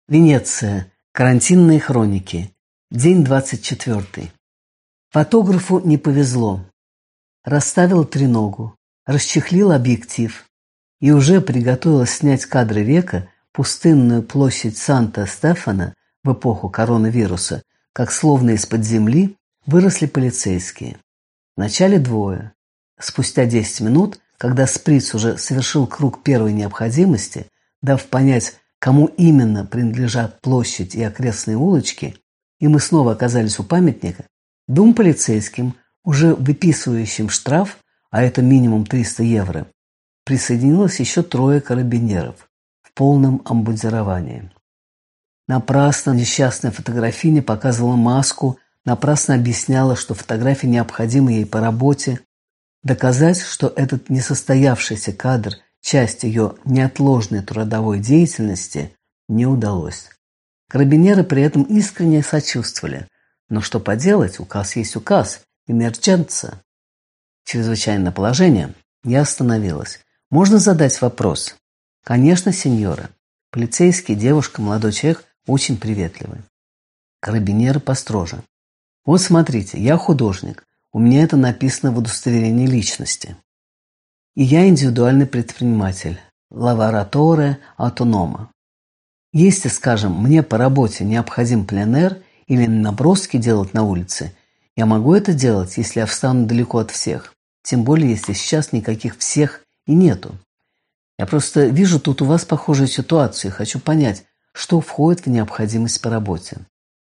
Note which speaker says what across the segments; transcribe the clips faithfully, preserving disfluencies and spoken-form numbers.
Speaker 1: Венеция. Карантинные хроники. День двадцать четвёртый. Фотографу не повезло. Расставил треногу, расчехлил объектив и уже приготовилась снять кадры века, пустынную площадь Санта-Стефана в эпоху коронавируса, как словно из-под земли выросли полицейские. Вначале двое. Спустя десять минут, когда Сприц уже совершил круг первой необходимости, дав понять, кому именно принадлежат площадь и окрестные улочки, и мы снова оказались у памятника, двум полицейским, уже выписывающим штраф, а это минимум триста евро, присоединилось еще трое карабинеров в полном обмундировании. Напрасно несчастная фотографиня показывала маску, напрасно объясняла, что фотография необходима ей по работе. Доказать, что этот несостоявшийся кадр – часть ее неотложной трудовой деятельности, не удалось. Карабинеры при этом искренне сочувствовали. Но что поделать, указ есть указ, эмердженция. Чрезвычайное положение. Я остановилась. Можно задать вопрос? Конечно, сеньора. Полицейский, девушка, молодой человек очень приветливый. Карабинеры построже. Вот смотрите, я художник. У меня это написано в удостоверении личности. И я индивидуальный предприниматель, лавораторе автонома. Если, скажем, мне по работе необходим пленэр или наброски делать на улице, я могу это делать, если я встану далеко от всех. Тем более, если сейчас никаких всех и нету. Я просто вижу тут у вас похожую ситуацию и хочу понять, что входит в необходимость по работе.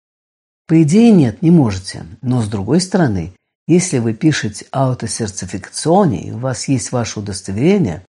Speaker 1: По идее, нет, не можете. Но с другой стороны, если вы пишете аутосертификационе, и у вас есть ваше удостоверение,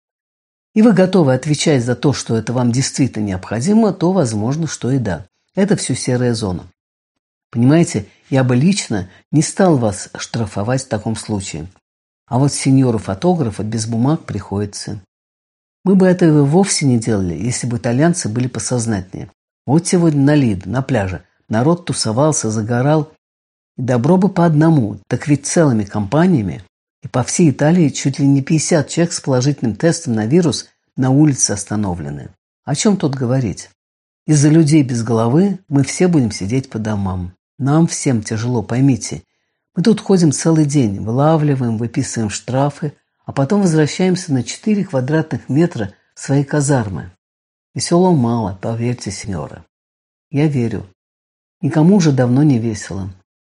Speaker 1: и вы готовы отвечать за то, что это вам действительно необходимо, то возможно, что и да. Это все серая зона. Понимаете, я бы лично не стал вас штрафовать в таком случае. А вот сеньору-фотографа без бумаг приходится. Мы бы этого вовсе не делали, если бы итальянцы были посознательнее. Вот сегодня на Лидо, на пляже, народ тусовался, загорал. И добро бы по одному, так ведь целыми компаниями. И по всей Италии чуть ли не пятьдесят человек с положительным тестом на вирус на улице остановлены. О чем тут говорить? Из-за людей без головы мы все будем сидеть по домам. Нам всем тяжело, поймите. Мы тут ходим целый день, вылавливаем, выписываем штрафы, а потом возвращаемся на четыре квадратных метра в свои казармы. Веселого мало, поверьте, сеньора. Я верю. Никому уже давно не весело.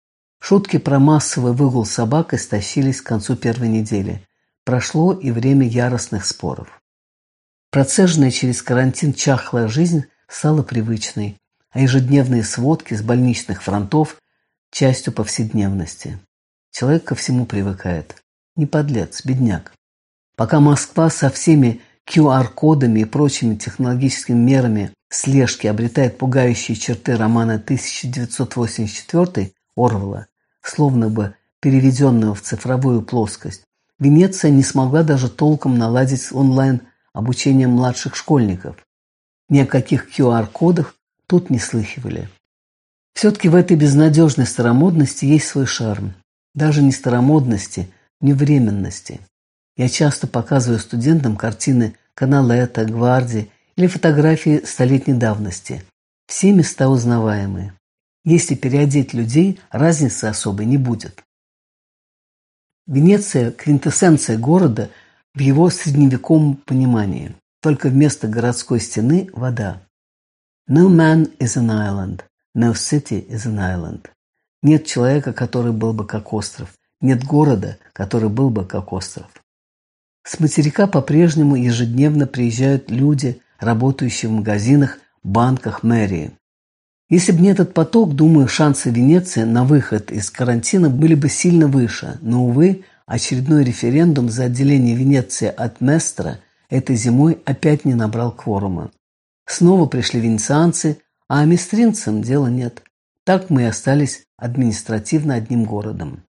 Speaker 1: Шутки про массовый выгул собак истощились к концу первой недели. Прошло и время яростных споров. Процеженная через карантин чахлая жизнь стала привычной, а ежедневные сводки с больничных фронтов – частью повседневности. Человек ко всему привыкает. Не подлец, бедняк. Пока Москва со всеми ку ар кодами и прочими технологическими мерами слежки обретает пугающие черты романа тысяча девятьсот восемьдесят четвёртый Орвелла, словно бы переведенного в цифровую плоскость, Венеция не смогла даже толком наладить онлайн обучение младших школьников. Ни о каких ку ар кодах тут не слыхивали. Все-таки в этой безнадежной старомодности есть свой шарм. Даже не старомодности, не временности. Я часто показываю студентам картины Каналетто, Гварди или фотографии столетней давности. Все места узнаваемые. Если переодеть людей, разницы особой не будет. Венеция – квинтэссенция города в его средневековом понимании. Только вместо городской стены – вода. No man is an island. No city is an island. Нет человека, который был бы как остров. Нет города, который был бы как остров. С материка по-прежнему ежедневно приезжают люди, работающие в магазинах, банках, мэрии. Если бы не этот поток, думаю, шансы Венеции на выход из карантина были бы сильно выше. Но, увы, очередной референдум за отделение Венеции от Местра этой зимой опять не набрал кворума. Снова пришли венецианцы, а местринцам дела нет. Так мы и остались административно одним городом.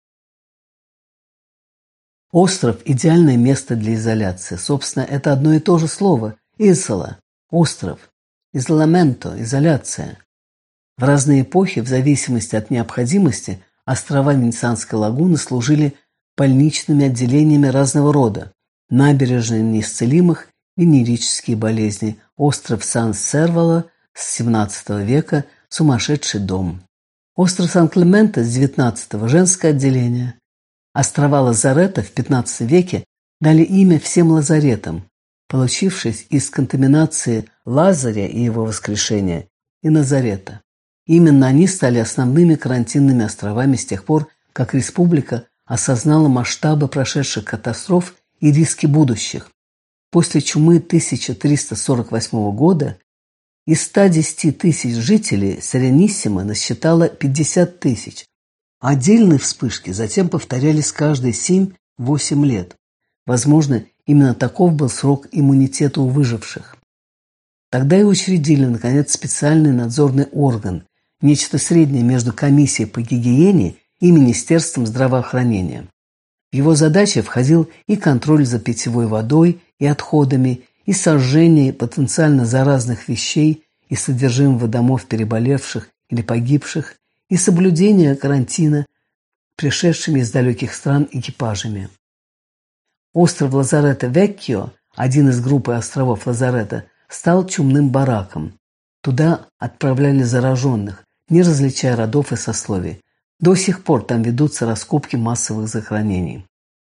Speaker 1: Остров – идеальное место для изоляции. Собственно, это одно и то же слово. Isola – остров. Изоламенто – изоляция. В разные эпохи, в зависимости от необходимости, острова Венецианской лагуны служили больничными отделениями разного рода. Набережные неисцелимых венерические болезни, остров Сан-Сервало с семнадцатого века сумасшедший дом. Остров Сан-Клементе с девятнадцатого – женское отделение. Острова Лазарета в пятнадцатом веке дали имя всем лазаретам, получившись из контаминации Лазаря и его воскрешения и Назарета. Именно они стали основными карантинными островами с тех пор, как республика осознала масштабы прошедших катастроф и риски будущих. После чумы тысяча триста сорок восьмого года из ста десяти тысяч жителей Серениссимо насчитало пятьдесят тысяч. Отдельные вспышки затем повторялись каждые семь-восемь лет. Возможно, именно таков был срок иммунитета у выживших. Тогда и учредили, наконец, специальный надзорный орган, нечто среднее между комиссией по гигиене и Министерством здравоохранения. В его задачи входил и контроль за питьевой водой и отходами, и сожжение потенциально заразных вещей и содержимого домов переболевших или погибших, и соблюдение карантина пришедшими из далеких стран экипажами. Остров Лазарето-Веккио, один из группы островов Лазарета, стал чумным бараком. Туда отправляли зараженных, не различая родов и сословий. До сих пор там ведутся раскопки массовых захоронений.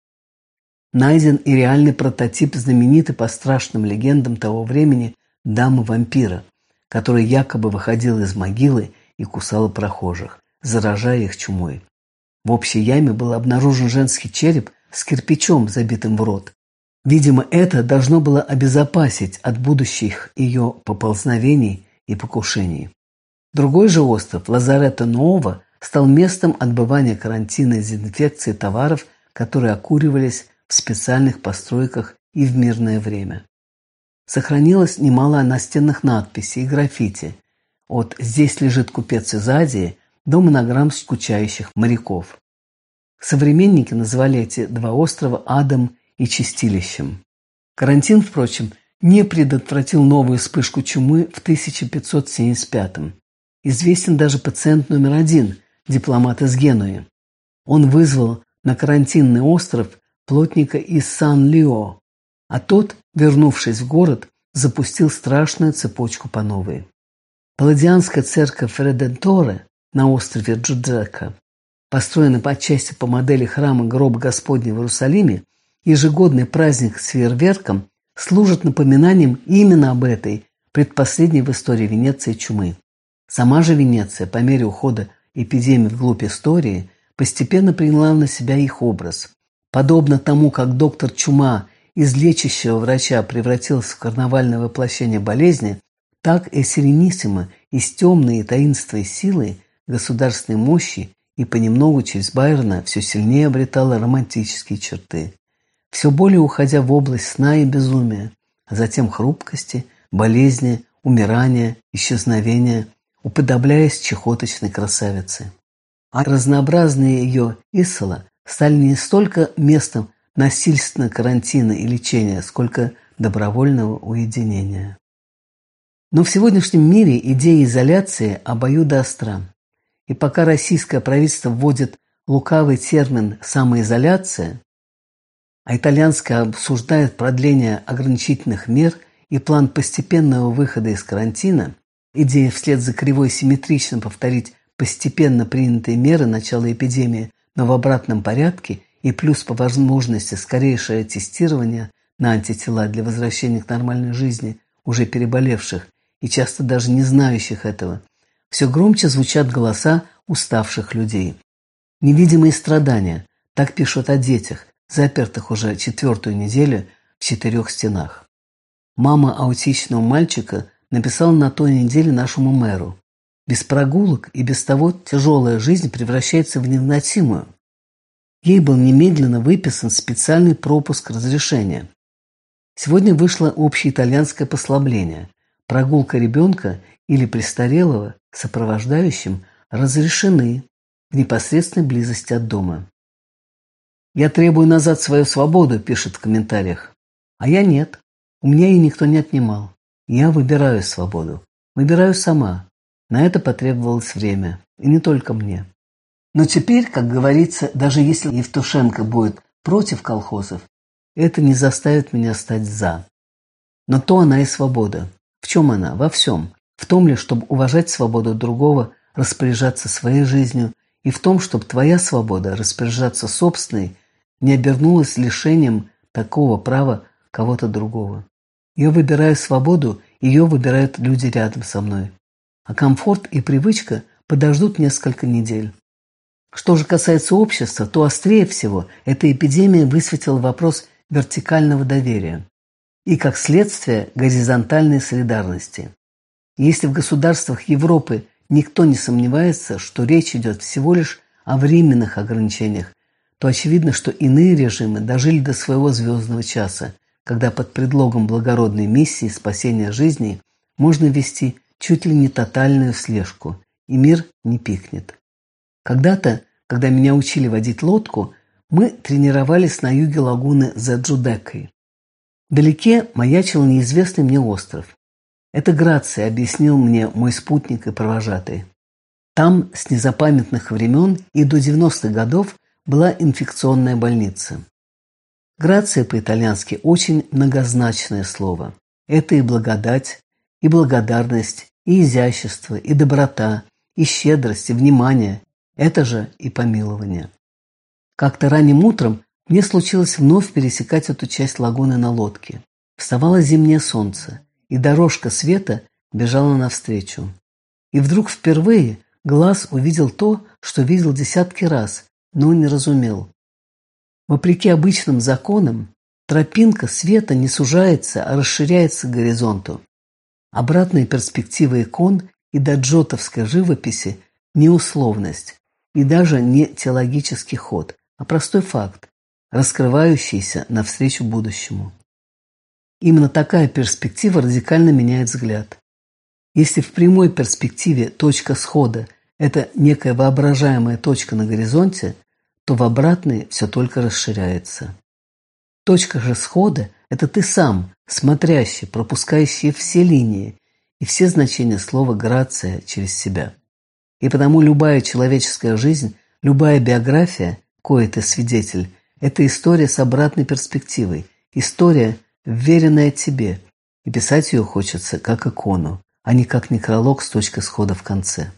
Speaker 1: Найден и реальный прототип знаменитой по страшным легендам того времени дамы-вампира, которая якобы выходила из могилы и кусала прохожих, заражая их чумой. В общей яме был обнаружен женский череп с кирпичом, забитым в рот. Видимо, это должно было обезопасить от будущих ее поползновений и покушений. Другой же остров, Лазарето-Нуово, стал местом отбывания карантина и дезинфекции товаров, которые окуривались в специальных постройках и в мирное время. Сохранилось немало настенных надписей и граффити, от «Здесь лежит купец из Азии» до монограмм скучающих моряков. Современники называли эти два острова адом и чистилищем. Карантин, впрочем, не предотвратил новую вспышку чумы в тысяча пятьсот семьдесят пятом. Известен даже пациент номер один, дипломат из Генуи. Он вызвал на карантинный остров плотника из Сан-Лио, а тот, вернувшись в город, запустил страшную цепочку по новой. Палладианская церковь Реденторе на острове Джудека, построенная по отчасти по модели храма Гроба Господня в Иерусалиме, ежегодный праздник с фейерверком служит напоминанием именно об этой, предпоследней в истории Венеции чумы. Сама же Венеция, по мере ухода эпидемии вглубь истории, постепенно приняла на себя их образ. Подобно тому, как доктор Чума из лечащего врача превратился в карнавальное воплощение болезни, так и Серениссимо из темной и таинственной силы государственной мощи и понемногу через Байрона все сильнее обретала романтические черты, все более уходя в область сна и безумия, а затем хрупкости, болезни, умирания, исчезновения, уподобляясь чехоточной красавице. А разнообразные ее исола стали не столько местом насильственного карантина и лечения, сколько добровольного уединения. Но в сегодняшнем мире идея изоляции обоюдоостра. И пока российское правительство вводит лукавый термин «самоизоляция», а итальянское обсуждает продление ограничительных мер и план постепенного выхода из карантина, идея вслед за кривой симметрично повторить постепенно принятые меры начала эпидемии, но в обратном порядке и плюс по возможности скорейшее тестирование на антитела для возвращения к нормальной жизни уже переболевших и часто даже не знающих этого, все громче звучат голоса уставших людей. Невидимые страдания, так пишут о детях, запертых уже четвертую неделю в четырех стенах. Мама аутичного мальчика написала на той неделе нашему мэру: без прогулок и без того тяжелая жизнь превращается в невыносимую. Ей был немедленно выписан специальный пропуск разрешения. Сегодня вышло общеитальянское послабление. Прогулка ребенка или престарелого с сопровождающим разрешены в непосредственной близости от дома. «Я требую назад свою свободу», – пишет в комментариях. «А я нет. У меня ее никто не отнимал. Я выбираю свободу. Выбираю сама. На это потребовалось время. И не только мне. Но теперь, как говорится, даже если Евтушенко будет против колхозов, это не заставит меня стать «за». Но то она и свобода. В чем она? Во всем. В том ли, чтобы уважать свободу другого, распоряжаться своей жизнью, и в том, чтобы твоя свобода распоряжаться собственной не обернулась лишением такого права кого-то другого. Я выбираю свободу, ее выбирают люди рядом со мной. А комфорт и привычка подождут несколько недель. Что же касается общества, то острее всего эта эпидемия высветила вопрос вертикального доверия и, как следствие, горизонтальной солидарности. Если в государствах Европы никто не сомневается, что речь идет всего лишь о временных ограничениях, то очевидно, что иные режимы дожили до своего звездного часа, когда под предлогом благородной миссии спасения жизней можно вести чуть ли не тотальную слежку, и мир не пикнет. Когда-то, когда меня учили водить лодку, мы тренировались на юге лагуны за Джудекой. Вдалеке маячил неизвестный мне остров. Это Грация, объяснил мне мой спутник и провожатый. Там с незапамятных времен и до девяностых годов была инфекционная больница. Грация по-итальянски очень многозначное слово. Это и благодать, и благодарность, и изящество, и доброта, и щедрость, и внимание. Это же и помилование. Как-то ранним утром мне случилось вновь пересекать эту часть лагуны на лодке. Вставало зимнее солнце, и дорожка света бежала навстречу. И вдруг впервые глаз увидел то, что видел десятки раз, но не разумел. Вопреки обычным законам, тропинка света не сужается, а расширяется к горизонту. Обратная перспектива икон и даджотовской живописи – не условность и даже не теологический ход, а простой факт, раскрывающийся навстречу будущему. Именно такая перспектива радикально меняет взгляд. Если в прямой перспективе точка схода – это некая воображаемая точка на горизонте, то в обратной все только расширяется. Точка же схода – это ты сам, смотрящий, пропускающий все линии и все значения слова «грация» через себя. И потому любая человеческая жизнь, любая биография, кое ты свидетель, это история с обратной перспективой, история, вверенная тебе, и писать ее хочется как икону, а не как некролог с точкой схода в конце.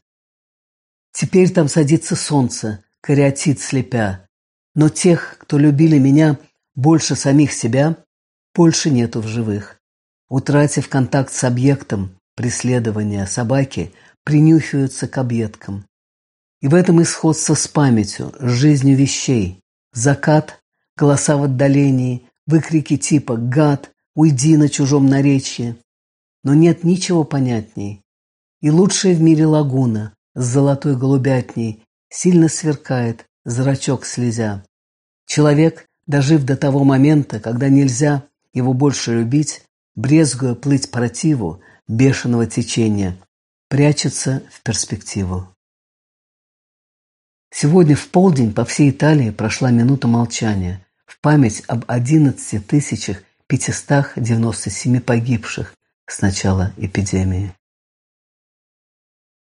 Speaker 1: Теперь там садится солнце, кариатид слепя, но тех, кто любили меня больше самих себя, больше нету в живых. Утратив контакт с объектом преследования, собаки принюхиваются к объедкам. И в этом и сходство с памятью, с жизнью вещей. Закат, голоса в отдалении, выкрики типа «гад», «уйди» на чужом наречии. Но нет ничего понятней. И лучшая в мире лагуна с золотой голубятней сильно сверкает, зрачок слезя. Человек, дожив до того момента, когда нельзя его больше любить, брезгуя плыть противу бешеного течения, прячется в перспективу. Сегодня в полдень по всей Италии прошла минута молчания в память об одиннадцати тысячах пятистах девяноста семи погибших с начала эпидемии.